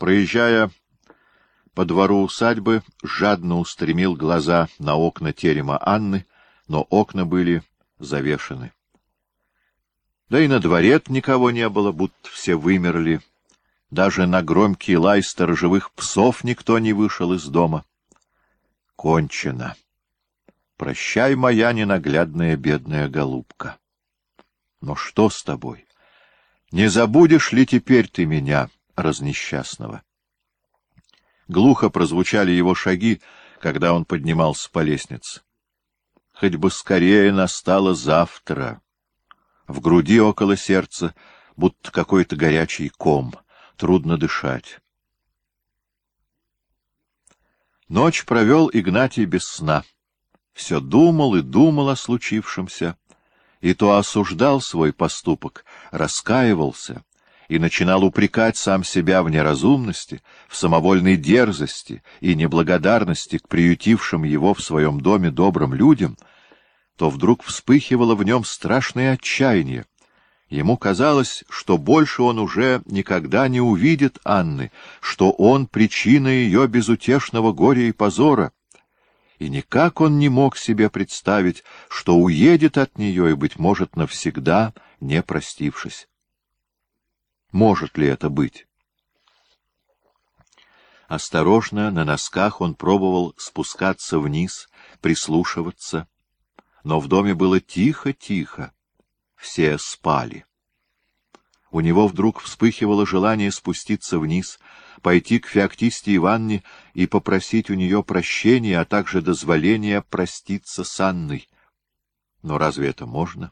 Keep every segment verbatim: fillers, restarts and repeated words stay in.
Проезжая по двору усадьбы, жадно устремил глаза на окна терема Анны, но окна были завешены. Да и на дворе никого не было, будто все вымерли. Даже на громкий лай сторожевых псов никто не вышел из дома. Кончено. Прощай, моя ненаглядная бедная голубка. Но что с тобой? Не забудешь ли теперь ты меня, разнесчастного? Глухо прозвучали его шаги, когда он поднимался по лестнице. Хоть бы скорее настало завтра. В груди около сердца будто какой-то горячий ком. Трудно дышать. Ночь провел Игнатий без сна. Все думал и думал о случившемся, и то осуждал свой поступок, раскаивался и начинал упрекать сам себя в неразумности, в самовольной дерзости и неблагодарности к приютившим его в своем доме добрым людям, то вдруг вспыхивало в нем страшное отчаяние. Ему казалось, что больше он уже никогда не увидит Анны, что он причина ее безутешного горя и позора. И никак он не мог себе представить, что уедет от нее и, быть может, навсегда, не простившись. Может ли это быть? Осторожно, на носках он пробовал спускаться вниз, прислушиваться. Но в доме было тихо-тихо. Все спали. У него вдруг вспыхивало желание спуститься вниз, пойти к Феоктисте Ивановне и попросить у нее прощения, а также дозволения проститься с Анной. Но разве это можно?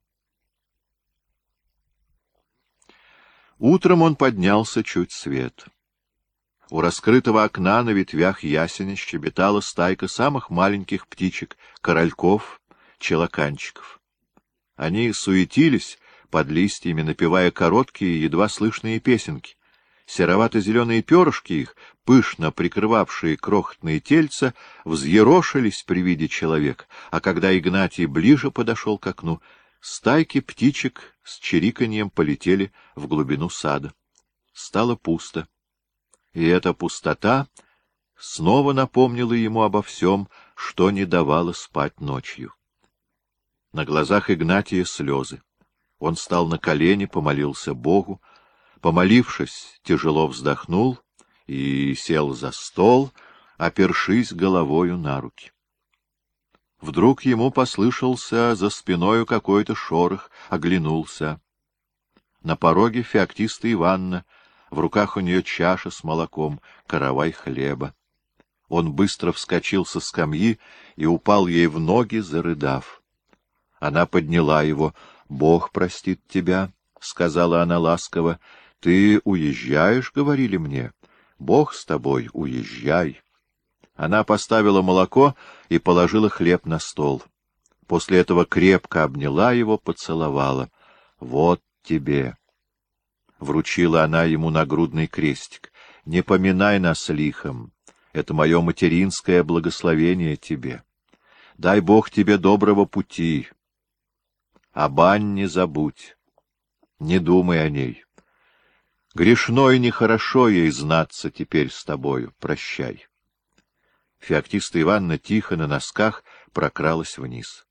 Утром он поднялся чуть свет. У раскрытого окна на ветвях ясеня щебетала стайка самых маленьких птичек, корольков, челоканчиков. Они суетились под листьями, напевая короткие, едва слышные песенки. Серовато-зеленые перышки их, пышно прикрывавшие крохотные тельца, взъерошились при виде человека, а когда Игнатий ближе подошел к окну, стайки птичек с чириканьем полетели в глубину сада. Стало пусто. И эта пустота снова напомнила ему обо всем, что не давало спать ночью. На глазах Игнатия слезы. Он стал на колени, помолился Богу. Помолившись, тяжело вздохнул и сел за стол, опершись головою на руки. Вдруг ему послышался за спиною какой-то шорох, оглянулся. На пороге Феоктиста Ивановна, в руках у нее чаша с молоком, каравай хлеба. Он быстро вскочил со скамьи и упал ей в ноги, зарыдав. Она подняла его. «Бог простит тебя», — сказала она ласково. «Ты уезжаешь, — говорили мне. Бог с тобой, уезжай». Она поставила молоко и положила хлеб на стол. После этого крепко обняла его, поцеловала. «Вот тебе». Вручила она ему нагрудный крестик. «Не поминай нас лихом. Это мое материнское благословение тебе. Дай Бог тебе доброго пути. Об Анне забудь. Не думай о ней. Грешно и нехорошо ей знаться теперь с тобою. Прощай». Феоктиста Ивановна тихо на носках прокралась вниз.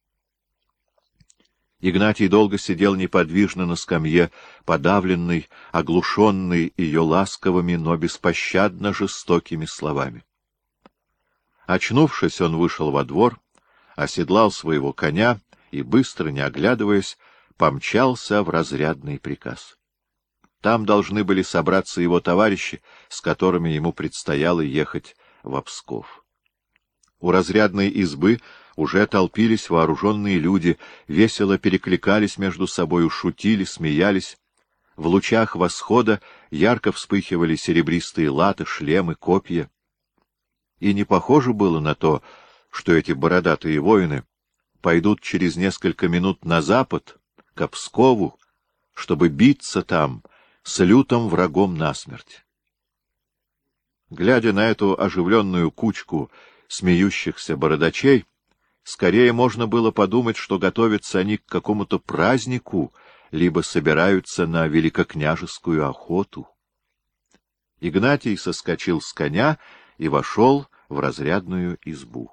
Игнатий долго сидел неподвижно на скамье, подавленный, оглушенный ее ласковыми, но беспощадно жестокими словами. Очнувшись, он вышел во двор, оседлал своего коня и, быстро, не оглядываясь, помчался в разрядный приказ. Там должны были собраться его товарищи, с которыми ему предстояло ехать в Псков. У разрядной избы уже толпились вооруженные люди, весело перекликались между собою, шутили, смеялись. В лучах восхода ярко вспыхивали серебристые латы, шлемы, копья. И не похоже было на то, что эти бородатые воины пойдут через несколько минут на запад, к Пскову, чтобы биться там с лютым врагом насмерть. Глядя на эту оживленную кучку смеющихся бородачей, скорее можно было подумать, что готовятся они к какому-то празднику, либо собираются на великокняжескую охоту. Игнатий соскочил с коня и вошел в разрядную избу.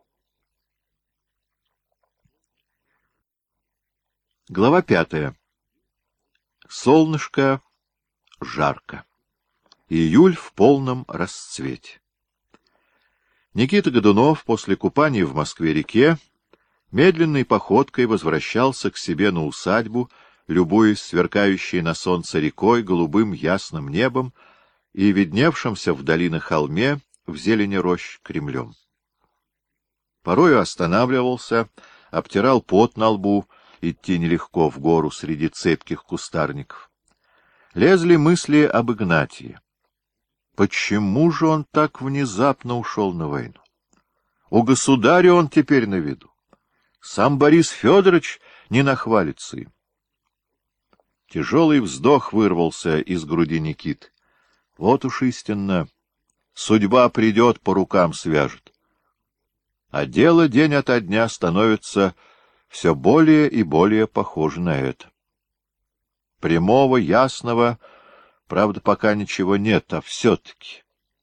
Глава пятая. Солнышко, жарко. Июль в полном расцвете. Никита Годунов после купания в Москве-реке медленной походкой возвращался к себе на усадьбу, любуясь сверкающей на солнце рекой, голубым ясным небом и видневшимся вдали на холме в зелени рощ Кремлем. Порою останавливался, обтирал пот на лбу, идти нелегко в гору среди цепких кустарников. Лезли мысли об Игнатии. Почему же он так внезапно ушел на войну? У государя он теперь на виду. Сам Борис Федорович не нахвалится им. Тяжелый вздох вырвался из груди Никиты. Вот уж истинно, судьба придет, по рукам свяжет. А дело день ото дня становится все более и более похоже на это. Прямого, ясного, правда, пока ничего нет, а все-таки.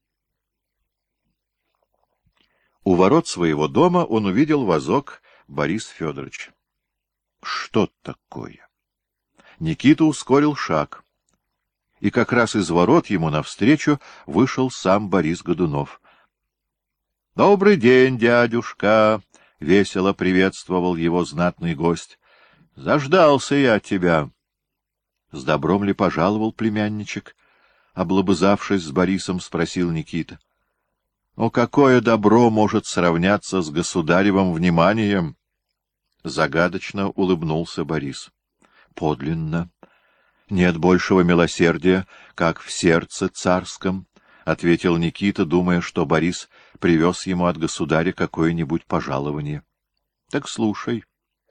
У ворот своего дома он увидел вазок Бориса Федоровича. Что такое? Никита ускорил шаг. И как раз из ворот ему навстречу вышел сам Борис Годунов. — Добрый день, дядюшка! — весело приветствовал его знатный гость. — Заждался я тебя. — С добром ли пожаловал племянничек? — облобызавшись с Борисом, спросил Никита. — Но какое добро может сравняться с государевым вниманием? Загадочно улыбнулся Борис. — Подлинно. Нет большего милосердия, как в сердце царском, — ответил Никита, думая, что Борис привез ему от государя какое-нибудь пожалование. — Так слушай.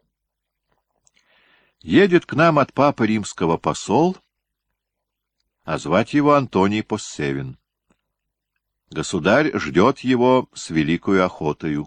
Едет к нам от папы римского посол, а звать его Антоний Поссевин. Государь ждет его с великою охотою.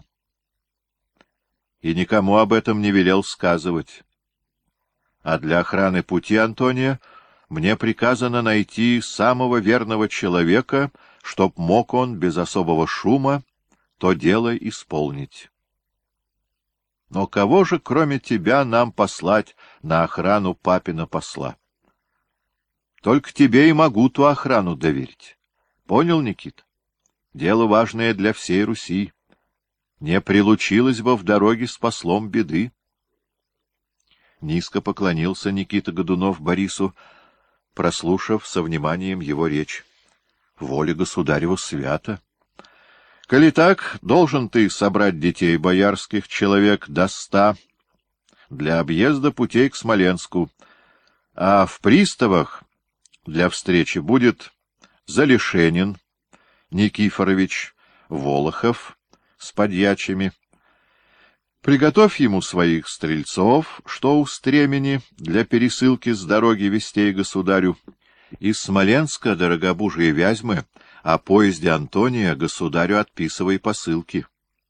И никому об этом не велел сказывать. А для охраны пути Антония мне приказано найти самого верного человека, чтоб мог он без особого шума то дело исполнить. Но кого же, кроме тебя, нам послать на охрану папина посла? Только тебе и могу ту охрану доверить. Понял, Никита? Дело важное для всей Руси. Не прилучилось бы в дороге с послом беды. Низко поклонился Никита Годунов Борису, прослушав со вниманием его речь. Воля государева свята. Коли так, должен ты собрать детей боярских, человек до ста, для объезда путей к Смоленску, а в приставах для встречи будет Залишенин Никифорович Волохов с подьячими. Приготовь ему своих стрельцов, что у стремени, для пересылки с дороги вестей государю. Из Смоленска, дорогобужие Вязьмы, о поезде Антония государю отписывай посылки.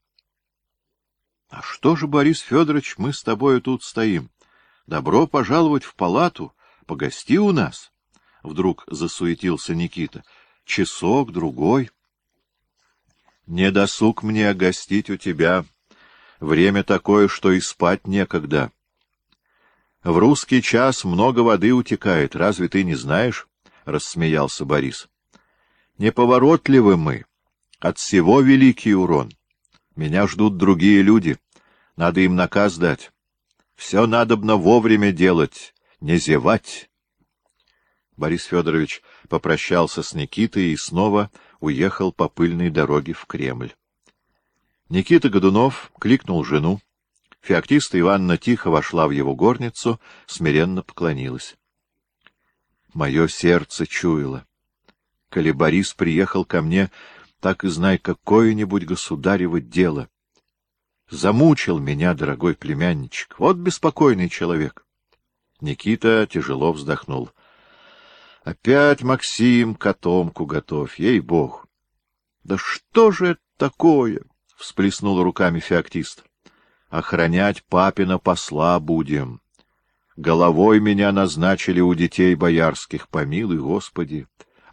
— А что же, Борис Федорович, мы с тобою тут стоим? Добро пожаловать в палату, погости у нас. Вдруг засуетился Никита. Часок, другой. Не досуг мне гостить у тебя. Время такое, что и спать некогда. В русский час много воды утекает, разве ты не знаешь? — рассмеялся Борис. — Неповоротливы мы. От всего великий урон. Меня ждут другие люди. Надо им наказ дать. Все надобно вовремя делать, не зевать. Борис Федорович попрощался с Никитой и снова уехал по пыльной дороге в Кремль. Никита Годунов кликнул жену. Феоктиста Ивановна тихо вошла в его горницу, смиренно поклонилась. Мое сердце чуяло. Коли Борис приехал ко мне, так и знай, какое-нибудь государево дело. Замучил меня, дорогой племянничек. Вот беспокойный человек. Никита тяжело вздохнул. Опять, Максим, котомку готовь, ей-богу. Да что же это такое? — всплеснул руками Феоктист. — Охранять папина посла будем. Головой меня назначили у детей боярских, помилуй Господи.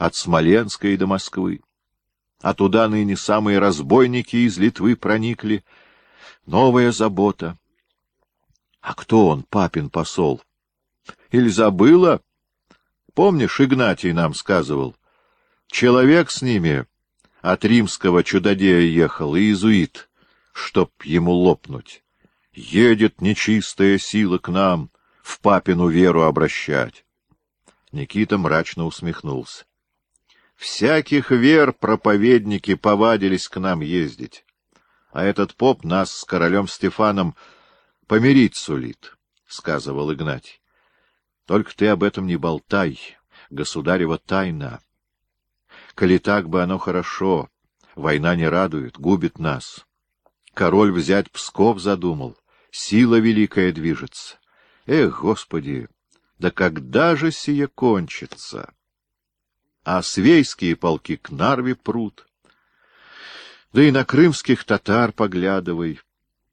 от Смоленска и до Москвы. А туда ныне самые разбойники из Литвы проникли. Новая забота. А кто он, папин посол? Или забыла? Помнишь, Игнатий нам сказывал? Человек с ними от римского чудодея ехал, иезуит, чтоб ему лопнуть. Едет нечистая сила к нам, в папину веру обращать. Никита мрачно усмехнулся. Всяких вер проповедники повадились к нам ездить, а этот поп нас с королем Стефаном помирить сулит, — сказывал Игнатий. Только ты об этом не болтай, государева тайна. Коли так бы оно хорошо, война не радует, губит нас. Король взять Псков задумал, сила великая движется. Эх, Господи, да когда же сие кончится? А свейские полки к Нарве прут. Да и на крымских татар поглядывай.